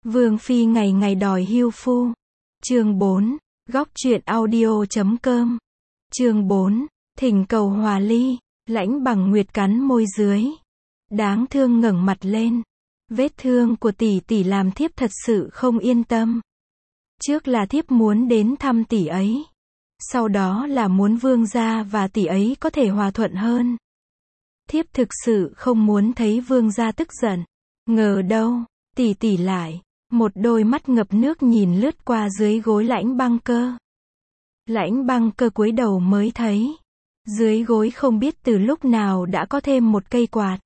Vương phi ngày ngày đòi hưu phu. Chương 4, góc truyện audio.com. Chương 4, thỉnh cầu hòa ly. Lãnh Bằng Nguyệt cắn môi dưới, đáng thương ngẩng mặt lên. Vết thương của tỷ tỷ làm thiếp thật sự không yên tâm. Trước là thiếp muốn đến thăm tỷ ấy, sau đó là muốn vương gia và tỷ ấy có thể hòa thuận hơn. Thiếp thực sự không muốn thấy vương gia tức giận. Ngờ đâu, tỷ tỷ lại, một đôi mắt ngập nước nhìn lướt qua dưới gối Lãnh Băng Cơ. Lãnh Băng Cơ cúi đầu mới thấy, dưới gối không biết từ lúc nào đã có thêm một cây quạt.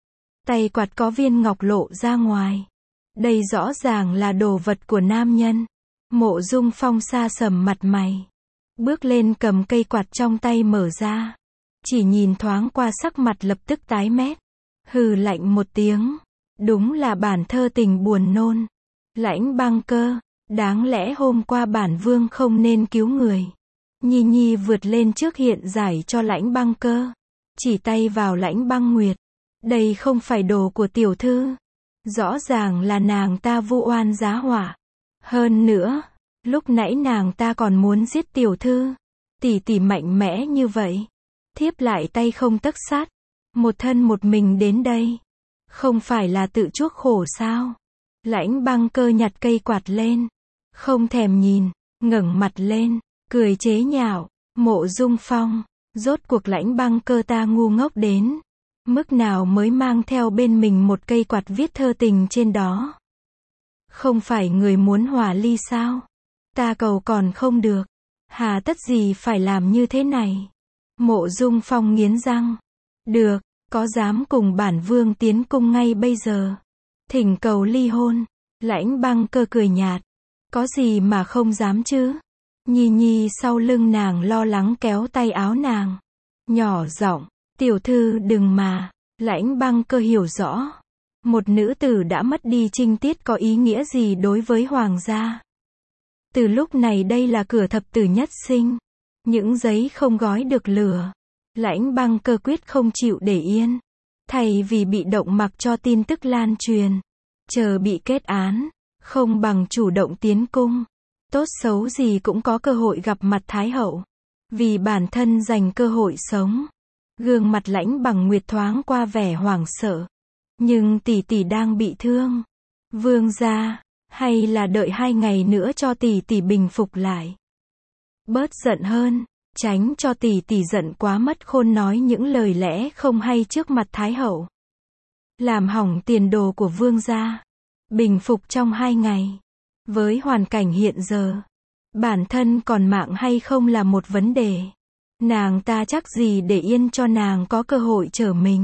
Tay quạt có viên ngọc lộ ra ngoài. Đây rõ ràng là đồ vật của nam nhân. Mộ Dung Phong sa sầm mặt mày, bước lên cầm cây quạt trong tay mở ra. Chỉ nhìn thoáng qua sắc mặt lập tức tái mét. Hừ lạnh một tiếng. Đúng là bản thơ tình buồn nôn. Lãnh Băng Cơ, đáng lẽ hôm qua bản vương không nên cứu người. Nhi Nhi vượt lên trước hiện giải cho Lãnh Băng Cơ. Chỉ tay vào Lãnh Băng Nguyệt. Đây không phải đồ của tiểu thư. Rõ ràng là nàng ta vu oan giá họa. Hơn nữa, lúc nãy nàng ta còn muốn giết tiểu thư. Tỷ tỷ mạnh mẽ như vậy, thiếp lại tay không tấc sắt, một thân một mình đến đây. Không phải là tự chuốc khổ sao? Lãnh Băng Cơ nhặt cây quạt lên, không thèm nhìn, ngẩng mặt lên, cười chế nhạo. Mộ Dung Phong, rốt cuộc Lãnh Băng Cơ ta ngu ngốc đến mức nào mới mang theo bên mình một cây quạt viết thơ tình trên đó? Không phải người muốn hòa ly sao? Ta cầu còn không được, hà tất gì phải làm như thế này? Mộ Dung Phong nghiến răng. Được, có dám cùng bản vương tiến cung ngay bây giờ? Thỉnh cầu ly hôn. Lãnh Băng Cơ cười nhạt. Có gì mà không dám chứ? Nhi Nhi sau lưng nàng lo lắng kéo tay áo nàng, nhỏ giọng, tiểu thư đừng mà. Lãnh Băng Cơ hiểu rõ, một nữ tử đã mất đi trinh tiết có ý nghĩa gì đối với hoàng gia. Từ lúc này đây là cửa thập tử nhất sinh, những giấy không gói được lửa. Lãnh Băng Cơ quyết không chịu để yên. Thay vì bị động mặc cho tin tức lan truyền, chờ bị kết án, không bằng chủ động tiến cung. Tốt xấu gì cũng có cơ hội gặp mặt Thái hậu. Vì bản thân dành cơ hội sống. Gương mặt Lãnh Bằng Nguyệt thoáng qua vẻ hoảng sợ. Nhưng tỷ tỷ đang bị thương. Vương gia, hay là đợi 2 ngày nữa cho tỷ tỷ bình phục lại. Bớt giận hơn, tránh cho tỷ tỷ giận quá mất khôn nói những lời lẽ không hay trước mặt Thái hậu. Làm hỏng tiền đồ của vương gia. Bình phục trong 2 ngày. Với hoàn cảnh hiện giờ, bản thân còn mạng hay không là một vấn đề. Nàng ta chắc gì để yên cho nàng có cơ hội trở mình.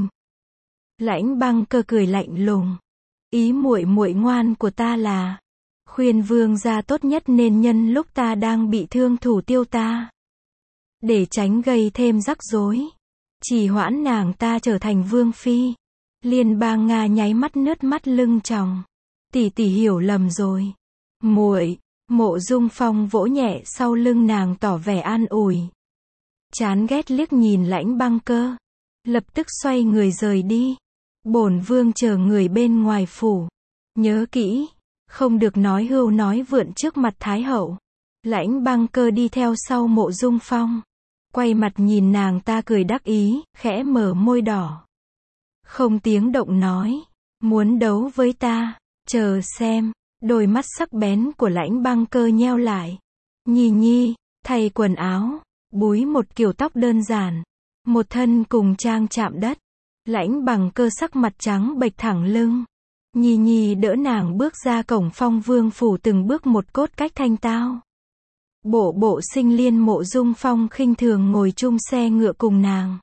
Lãnh Băng Cơ cười lạnh lùng. Ý muội muội ngoan của ta là khuyên vương gia tốt nhất nên nhân lúc ta đang bị thương thủ tiêu ta, để tránh gây thêm rắc rối, trì hoãn nàng ta trở thành vương phi. Liên bang Nga nháy mắt nước mắt lưng tròng. Tỷ tỷ hiểu lầm rồi. Muội. Mộ Dung Phong vỗ nhẹ sau lưng nàng tỏ vẻ an ủi. Chán ghét liếc nhìn Lãnh Băng Cơ, lập tức xoay người rời đi. Bổn vương chờ người bên ngoài phủ. Nhớ kỹ, không được nói hưu nói vượn trước mặt Thái hậu. Lãnh Băng Cơ đi theo sau Mộ Dung Phong, quay mặt nhìn nàng ta cười đắc ý, khẽ mở môi đỏ. Không tiếng động nói, muốn đấu với ta, chờ xem. Đôi mắt sắc bén của Lãnh Băng Cơ nheo lại. Nhi Nhi, thay quần áo, búi một kiểu tóc đơn giản, một thân cùng trang chạm đất. Lãnh Bằng Cơ sắc mặt trắng bệch thẳng lưng. Nhi Nhi đỡ nàng bước ra cổng Phong Vương phủ từng bước một cốt cách thanh tao. Bộ Sinh Liên Mộ Dung Phong khinh thường ngồi chung xe ngựa cùng nàng.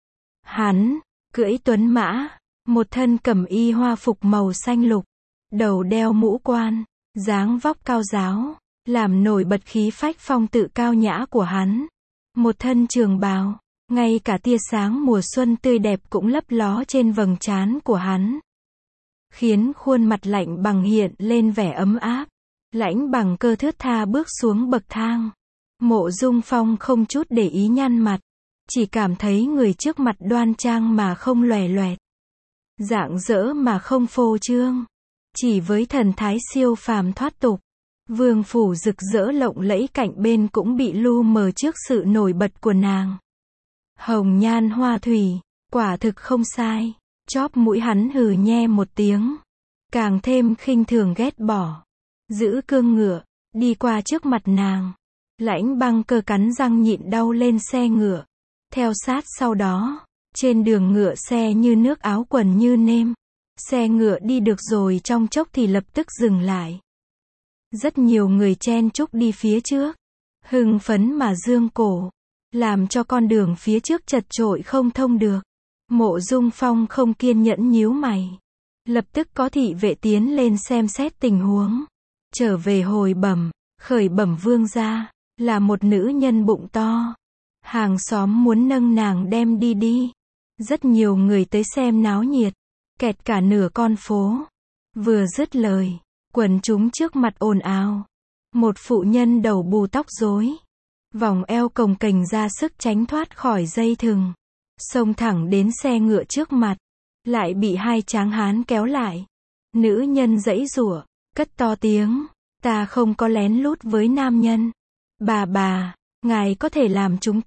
Hắn cưỡi tuấn mã, một thân cẩm y hoa phục màu xanh lục, đầu đeo mũ quan, dáng vóc cao ráo, làm nổi bật khí phách phong tự cao nhã của hắn. Một thân trường bào, ngay cả tia sáng mùa xuân tươi đẹp cũng lấp ló trên vầng trán của hắn, khiến khuôn mặt Lạnh Bằng hiện lên vẻ ấm áp. Lãnh Bằng Cơ thướt tha bước xuống bậc thang. Mộ Dung Phong không chút để ý nhăn mặt, chỉ cảm thấy người trước mặt đoan trang mà không lòe loẹt, rạng rỡ mà không phô trương. Chỉ với thần thái siêu phàm thoát tục, vương phủ rực rỡ lộng lẫy cạnh bên cũng bị lu mờ trước sự nổi bật của nàng. Hồng nhan hoa thủy, quả thực không sai. Chóp mũi hắn hừ nhe một tiếng, càng thêm khinh thường ghét bỏ. Giữ cương ngựa, đi qua trước mặt nàng. Lãnh Băng Cơ cắn răng nhịn đau lên xe ngựa. Theo sát sau đó, trên đường ngựa xe như nước áo quần như nêm. Xe ngựa đi được rồi trong chốc thì lập tức dừng lại. Rất nhiều người chen chúc đi phía trước, hưng phấn mà dương cổ, làm cho con đường phía trước chật chội không thông được. Mộ Dung Phong không kiên nhẫn nhíu mày. Lập tức có thị vệ tiến lên xem xét tình huống. Trở về hồi bẩm, khởi bẩm vương gia, là một nữ nhân bụng to. Hàng xóm muốn nâng nàng đem đi. Rất nhiều người tới xem náo nhiệt, kẹt cả nửa con phố. Vừa dứt lời, quần chúng trước mặt ồn ào. Một phụ nhân đầu bù tóc rối, vòng eo cồng kềnh ra sức tránh thoát khỏi dây thừng, xông thẳng đến xe ngựa trước mặt, lại bị hai tráng hán kéo lại. Nữ nhân giãy giụa, cất to tiếng, ta không có lén lút với nam nhân. Bà, ngài có thể làm chúng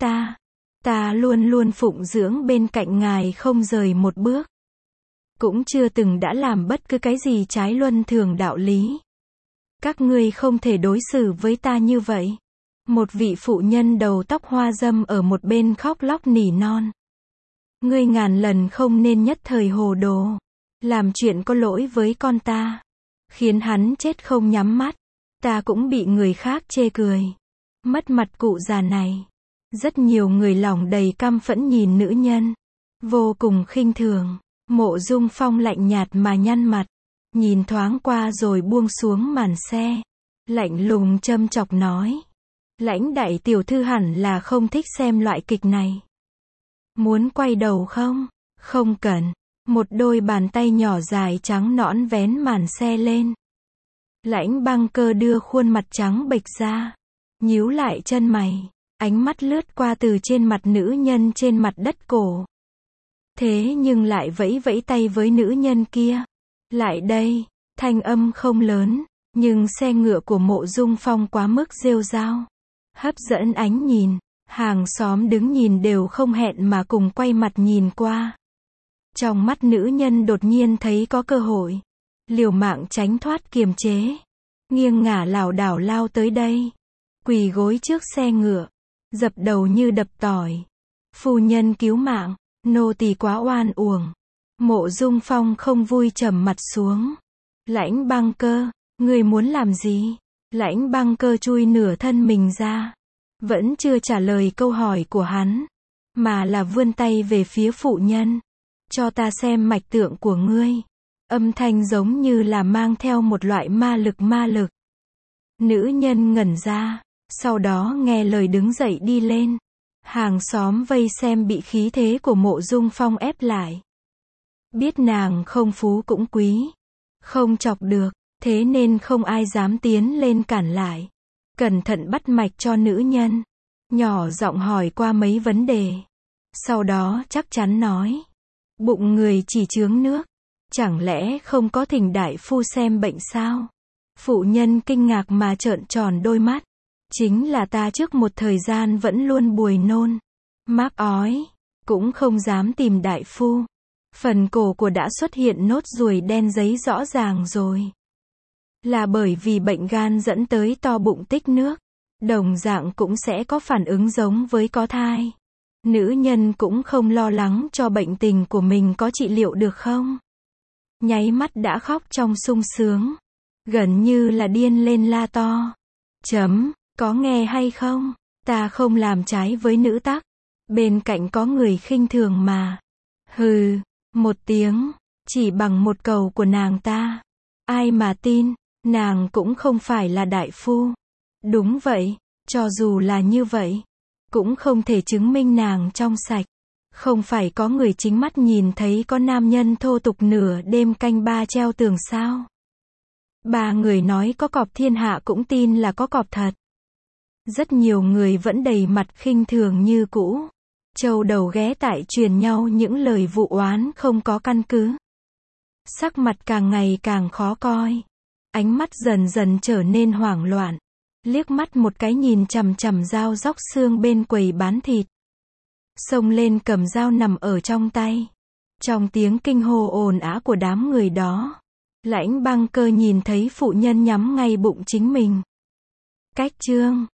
ta luôn luôn phụng dưỡng bên cạnh ngài không rời một bước. Cũng chưa từng đã làm bất cứ cái gì trái luân thường đạo lý. Các ngươi không thể đối xử với ta như vậy. Một vị phụ nhân đầu tóc hoa râm ở một bên khóc lóc nỉ non. Ngươi ngàn lần không nên nhất thời hồ đồ, làm chuyện có lỗi với con ta, khiến hắn chết không nhắm mắt. Ta cũng bị người khác chê cười, mất mặt cụ già này. Rất nhiều người lòng đầy căm phẫn nhìn nữ nhân, vô cùng khinh thường. Mộ Dung Phong lạnh nhạt mà nhăn mặt, nhìn thoáng qua rồi buông xuống màn xe, lạnh lùng châm chọc nói. Lãnh đại tiểu thư hẳn là không thích xem loại kịch này. Muốn quay đầu không? Không cần. Một đôi bàn tay nhỏ dài trắng nõn vén màn xe lên. Lãnh Băng Cơ đưa khuôn mặt trắng bệch ra, nhíu lại chân mày, ánh mắt lướt qua từ trên mặt nữ nhân trên mặt đất cổ. Thế nhưng lại vẫy vẫy tay với nữ nhân kia. Lại đây, thanh âm không lớn, nhưng xe ngựa của Mộ Dung Phong quá mức rêu rao, hấp dẫn ánh nhìn. Hàng xóm đứng nhìn đều không hẹn mà cùng quay mặt nhìn qua. Trong mắt nữ nhân đột nhiên thấy có cơ hội, liều mạng tránh thoát kiềm chế, nghiêng ngả lảo đảo lao tới đây, quỳ gối trước xe ngựa, dập đầu như đập tỏi. Phu nhân cứu mạng, nô tỳ quá oan uổng. Mộ Dung Phong không vui trầm mặt xuống. Lãnh Băng Cơ, ngươi muốn làm gì? Lãnh Băng Cơ chui nửa thân mình ra, vẫn chưa trả lời câu hỏi của hắn, mà là vươn tay về phía phụ nhân. Cho ta xem mạch tượng của ngươi. Âm thanh giống như là mang theo một loại ma lực. Nữ nhân ngẩn ra, sau đó nghe lời đứng dậy đi lên. Hàng xóm vây xem bị khí thế của Mộ Dung Phong ép lại. Biết nàng không phú cũng quý, không chọc được, thế nên không ai dám tiến lên cản lại. Cẩn thận bắt mạch cho nữ nhân, nhỏ giọng hỏi qua mấy vấn đề. Sau đó chắc chắn nói, bụng người chỉ chướng nước, chẳng lẽ không có thỉnh đại phu xem bệnh sao? Phụ nhân kinh ngạc mà trợn tròn đôi mắt. Chính là ta trước một thời gian vẫn luôn buồn nôn, mác ói, cũng không dám tìm đại phu. Phần cổ của đã xuất hiện nốt ruồi đen giấy rõ ràng rồi. Là bởi vì bệnh gan dẫn tới to bụng tích nước. Đồng dạng cũng sẽ có phản ứng giống với có thai. Nữ nhân cũng không lo lắng cho bệnh tình của mình có trị liệu được không. Nháy mắt đã khóc trong sung sướng, gần như là điên lên la to. Có nghe hay không? Ta không làm trái với nữ tắc. Bên cạnh có người khinh thường mà. Hừ, một tiếng, chỉ bằng một câu của nàng ta. Ai mà tin, nàng cũng không phải là đại phu. Đúng vậy, cho dù là như vậy, cũng không thể chứng minh nàng trong sạch. Không phải có người chính mắt nhìn thấy có nam nhân thô tục nửa đêm canh ba treo tường sao? Ba người nói có cọp thiên hạ cũng tin là có cọp thật. Rất nhiều người vẫn đầy mặt khinh thường như cũ. Châu đầu ghé tại truyền nhau những lời vụ oán không có căn cứ. Sắc mặt càng ngày càng khó coi. Ánh mắt dần dần trở nên hoảng loạn. Liếc mắt một cái nhìn chằm chằm dao róc xương bên quầy bán thịt. Xông lên cầm dao nằm ở trong tay. Trong tiếng kinh hô ồn ào của đám người đó, Lãnh Băng Cơ nhìn thấy phụ nhân nhắm ngay bụng chính mình. Cách chương